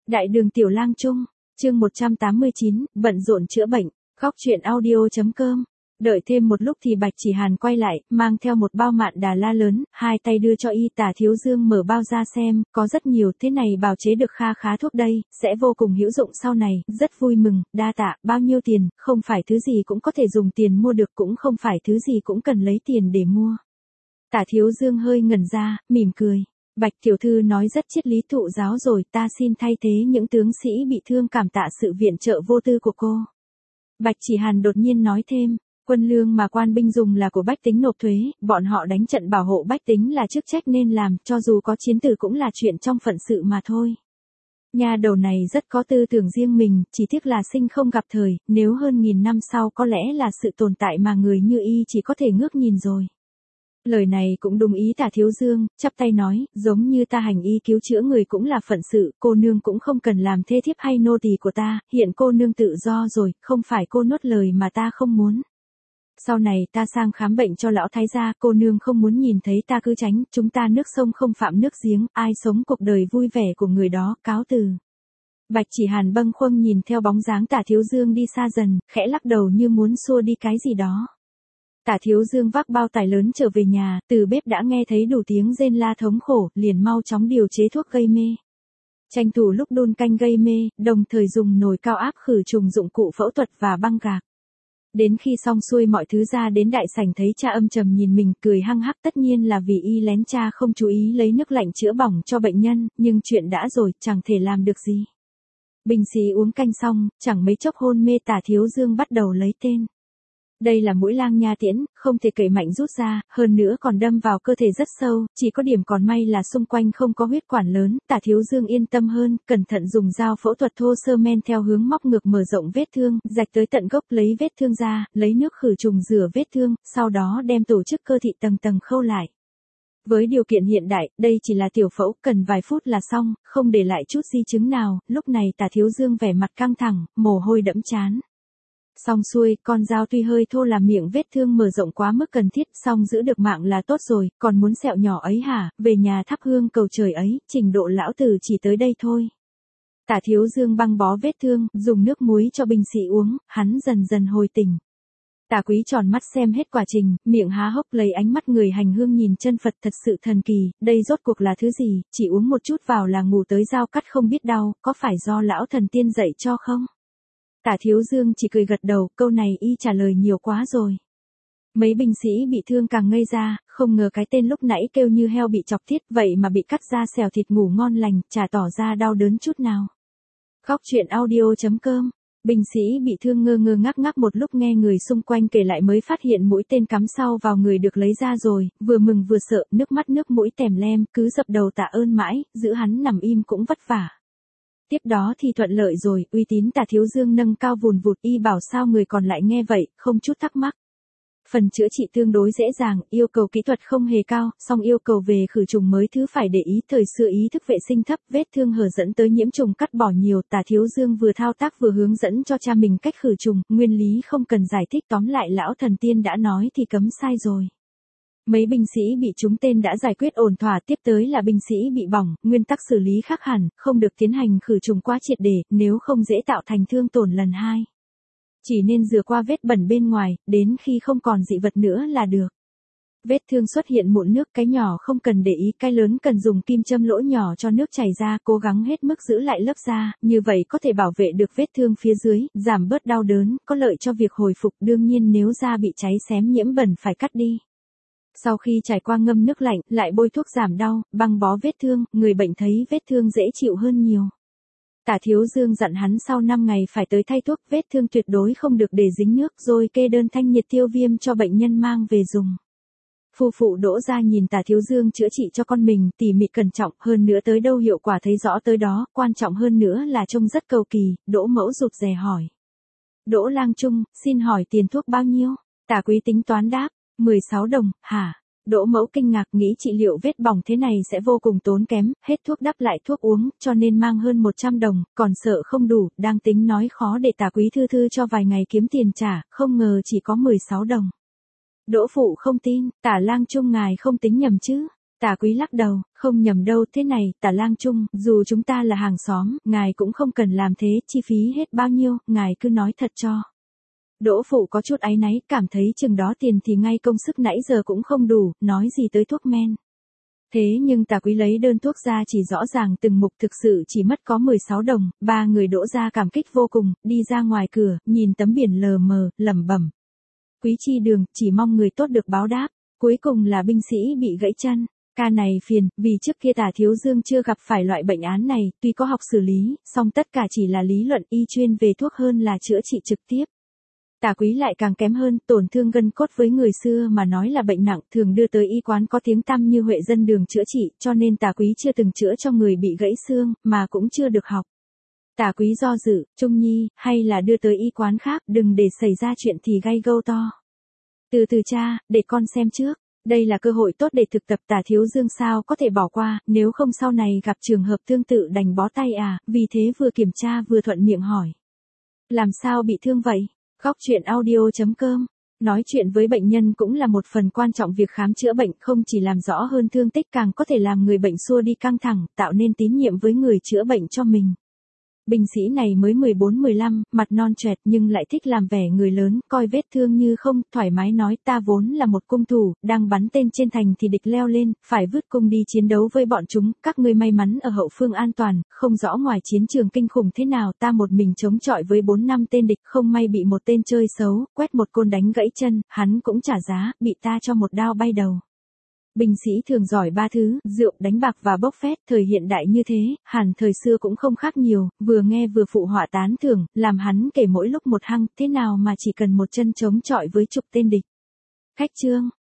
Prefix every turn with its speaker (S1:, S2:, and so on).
S1: Đại đường Tiểu Lang Trung, chương 189, bận rộn chữa bệnh, khóc chuyện audio.com. Đợi thêm một lúc thì Bạch Chỉ Hàn quay lại, mang theo một bao mạn đà la lớn, hai tay đưa cho y Tả Thiếu Dương mở bao ra xem, có rất nhiều, thế này bào chế được kha khá thuốc đây, sẽ vô cùng hữu dụng sau này, rất vui mừng, đa tạ, bao nhiêu tiền, không phải thứ gì cũng có thể dùng tiền mua được, cũng không phải thứ gì cũng cần lấy tiền để mua. Tả Thiếu Dương hơi ngẩn ra, mỉm cười. Bạch tiểu thư nói rất triết lý thụ giáo rồi, ta xin thay thế những tướng sĩ bị thương cảm tạ sự viện trợ vô tư của cô. Bạch Chỉ Hàn đột nhiên nói thêm, quân lương mà quan binh dùng là của bách tính nộp thuế, bọn họ đánh trận bảo hộ bách tính là chức trách nên làm, cho dù có chiến tử cũng là chuyện trong phận sự mà thôi. Nhà đầu này rất có tư tưởng riêng mình, chỉ tiếc là sinh không gặp thời, nếu hơn 1000 năm sau có lẽ là sự tồn tại mà người như y chỉ có thể ngước nhìn rồi. Lời này cũng đúng ý Tả Thiếu Dương, chắp tay nói, giống như ta hành y cứu chữa người cũng là phận sự, cô nương cũng không cần làm thê thiếp hay nô tỳ của ta, hiện cô nương tự do rồi, không phải cô nuốt lời mà ta không muốn. Sau này ta sang khám bệnh cho lão thái gia, cô nương không muốn nhìn thấy ta cứ tránh, chúng ta nước sông không phạm nước giếng, ai sống cuộc đời vui vẻ của người đó, cáo từ. Bạch Chỉ Hàn bâng khuâng nhìn theo bóng dáng Tả Thiếu Dương đi xa dần, khẽ lắc đầu như muốn xua đi cái gì đó. Tả Thiếu Dương vác bao tải lớn trở về nhà, từ bếp đã nghe thấy đủ tiếng rên la thống khổ, liền mau chóng điều chế thuốc gây mê. Tranh thủ lúc đun canh gây mê, đồng thời dùng nồi cao áp khử trùng dụng cụ phẫu thuật và băng gạc. Đến khi xong xuôi mọi thứ ra đến đại sảnh thấy cha âm trầm nhìn mình cười hăng hắc, tất nhiên là vì y lén cha không chú ý lấy nước lạnh chữa bỏng cho bệnh nhân, nhưng chuyện đã rồi, chẳng thể làm được gì. Binh sĩ uống canh xong, chẳng mấy chốc hôn mê. Tả Thiếu Dương bắt đầu lấy tên. Đây là mũi lang nha tiễn, không thể cậy mạnh rút ra, hơn nữa còn đâm vào cơ thể rất sâu, chỉ có điểm còn may là xung quanh không có huyết quản lớn. Tả Thiếu Dương yên tâm hơn, cẩn thận dùng dao phẫu thuật thô sơ men theo hướng móc ngược mở rộng vết thương, rạch tới tận gốc lấy vết thương ra, lấy nước khử trùng rửa vết thương, sau đó đem tổ chức cơ thị tầng tầng khâu lại. Với điều kiện hiện đại, đây chỉ là tiểu phẫu, cần vài phút là xong, không để lại chút di chứng nào. Lúc này Tả Thiếu Dương vẻ mặt căng thẳng, mồ hôi đẫm trán. Xong xuôi, con dao tuy hơi thô làm miệng vết thương mở rộng quá mức cần thiết, song giữ được mạng là tốt rồi, còn muốn sẹo nhỏ ấy hả, về nhà thắp hương cầu trời ấy, trình độ lão tử chỉ tới đây thôi. Tả Thiếu Dương băng bó vết thương, dùng nước muối cho binh sĩ uống, hắn dần dần hồi tỉnh. Tả Quý tròn mắt xem hết quá trình, miệng há hốc lấy ánh mắt người hành hương nhìn chân Phật thật sự thần kỳ, đây rốt cuộc là thứ gì, chỉ uống một chút vào là ngủ tới dao cắt không biết đau, có phải do lão thần tiên dạy cho không? Tả Thiếu Dương chỉ cười gật đầu, câu này y trả lời nhiều quá rồi. Mấy binh sĩ bị thương càng ngây ra, không ngờ cái tên lúc nãy kêu như heo bị chọc tiết vậy mà bị cắt ra xèo thịt ngủ ngon lành, chả tỏ ra đau đớn chút nào. Khóc chuyện audio.com. Binh sĩ bị thương ngơ ngơ ngác ngác một lúc nghe người xung quanh kể lại mới phát hiện mũi tên cắm sau vào người được lấy ra rồi, vừa mừng vừa sợ, nước mắt nước mũi tèm lem, cứ dập đầu tạ ơn mãi, giữ hắn nằm im cũng vất vả. Tiếp đó thì thuận lợi rồi, uy tín Tả Thiếu Dương nâng cao vùn vụt, y bảo sao người còn lại nghe vậy, không chút thắc mắc. Phần chữa trị tương đối dễ dàng, yêu cầu kỹ thuật không hề cao, song yêu cầu về khử trùng mới thứ phải để ý. Thời xưa ý thức vệ sinh thấp, vết thương hở dẫn tới nhiễm trùng cắt bỏ nhiều. Tả Thiếu Dương vừa thao tác vừa hướng dẫn cho cha mình cách khử trùng, nguyên lý không cần giải thích, tóm lại lão thần tiên đã nói thì cấm sai rồi. Mấy binh sĩ bị trúng tên đã giải quyết ổn thỏa, tiếp tới là binh sĩ bị bỏng, nguyên tắc xử lý khác hẳn, không được tiến hành khử trùng quá triệt để, nếu không dễ tạo thành thương tổn lần hai. Chỉ nên rửa qua vết bẩn bên ngoài, đến khi không còn dị vật nữa là được. Vết thương xuất hiện mụn nước, cái nhỏ không cần để ý, cái lớn cần dùng kim châm lỗ nhỏ cho nước chảy ra, cố gắng hết mức giữ lại lớp da, như vậy có thể bảo vệ được vết thương phía dưới, giảm bớt đau đớn, có lợi cho việc hồi phục. Đương nhiên nếu da bị cháy xém nhiễm bẩn phải cắt đi. Sau khi trải qua ngâm nước lạnh, lại bôi thuốc giảm đau, băng bó vết thương, người bệnh thấy vết thương dễ chịu hơn nhiều. Tả Thiếu Dương dặn hắn sau 5 ngày phải tới thay thuốc, vết thương tuyệt đối không được để dính nước, rồi kê đơn thanh nhiệt tiêu viêm cho bệnh nhân mang về dùng. Phu phụ Đỗ gia nhìn Tả Thiếu Dương chữa trị cho con mình, tỉ mỉ cẩn trọng, hơn nữa tới đâu hiệu quả thấy rõ tới đó, quan trọng hơn nữa là trông rất cầu kỳ. Đỗ mẫu rụt rè hỏi. Đỗ Lang Trung, xin hỏi tiền thuốc bao nhiêu? Tả Quý tính toán đáp. 16 đồng, hả? Đỗ mẫu kinh ngạc, nghĩ trị liệu vết bỏng thế này sẽ vô cùng tốn kém, hết thuốc đắp lại thuốc uống, cho nên mang hơn 100 đồng, còn sợ không đủ, đang tính nói khó để Tả Quý thư thư cho vài ngày kiếm tiền trả, không ngờ chỉ có 16 đồng. Đỗ phụ không tin, Tả Lang Trung ngài không tính nhầm chứ? Tả Quý lắc đầu, không nhầm đâu, thế này, Tả Lang Trung, dù chúng ta là hàng xóm, ngài cũng không cần làm thế, chi phí hết bao nhiêu, ngài cứ nói thật cho. Đỗ Phụ có chút áy náy, cảm thấy chừng đó tiền thì ngay công sức nãy giờ cũng không đủ, nói gì tới thuốc men. Thế nhưng Tả Quý lấy đơn thuốc ra chỉ rõ ràng từng mục thực sự chỉ mất có 16 đồng, ba người Đỗ gia cảm kích vô cùng, đi ra ngoài cửa, nhìn tấm biển lờ mờ, lẩm bẩm. Quý Chi Đường, chỉ mong người tốt được báo đáp, cuối cùng là binh sĩ bị gãy chân. Ca này phiền, vì trước kia Tả Thiếu Dương chưa gặp phải loại bệnh án này, tuy có học xử lý, song tất cả chỉ là lý luận, y chuyên về thuốc hơn là chữa trị trực tiếp. Tả Quý lại càng kém hơn, tổn thương gân cốt với người xưa mà nói là bệnh nặng, thường đưa tới y quán có tiếng tăm như Huệ Dân Đường chữa trị, cho nên Tả Quý chưa từng chữa cho người bị gãy xương, mà cũng chưa được học. Tả Quý do dự, Trung Nhi, hay là đưa tới y quán khác, đừng để xảy ra chuyện thì gay gâu to. Từ từ cha, để con xem trước. Đây là cơ hội tốt để thực tập, Tả Thiếu Dương sao có thể bỏ qua, nếu không sau này gặp trường hợp tương tự đành bó tay à, vì thế vừa kiểm tra vừa thuận miệng hỏi. Làm sao bị thương vậy? Góc truyện audio.com. Nói chuyện với bệnh nhân cũng là một phần quan trọng, việc khám chữa bệnh không chỉ làm rõ hơn thương tích, càng có thể làm người bệnh xua đi căng thẳng, tạo nên tín nhiệm với người chữa bệnh cho mình. Binh sĩ này mới 14-15, mặt non choẹt nhưng lại thích làm vẻ người lớn, coi vết thương như không, thoải mái nói, ta vốn là một cung thủ, đang bắn tên trên thành thì địch leo lên, phải vứt cung đi chiến đấu với bọn chúng, các ngươi may mắn ở hậu phương an toàn, không rõ ngoài chiến trường kinh khủng thế nào, ta một mình chống chọi với 4-5 tên địch, không may bị một tên chơi xấu, quét một côn đánh gãy chân, hắn cũng trả giá, bị ta cho một đao bay đầu. Binh sĩ thường giỏi ba thứ, rượu, đánh bạc và bốc phét, thời hiện đại như thế, hẳn thời xưa cũng không khác nhiều, vừa nghe vừa phụ họa tán thưởng, làm hắn kể mỗi lúc một hăng, thế nào mà chỉ cần một chân chống chọi với chục tên địch. Khách trương,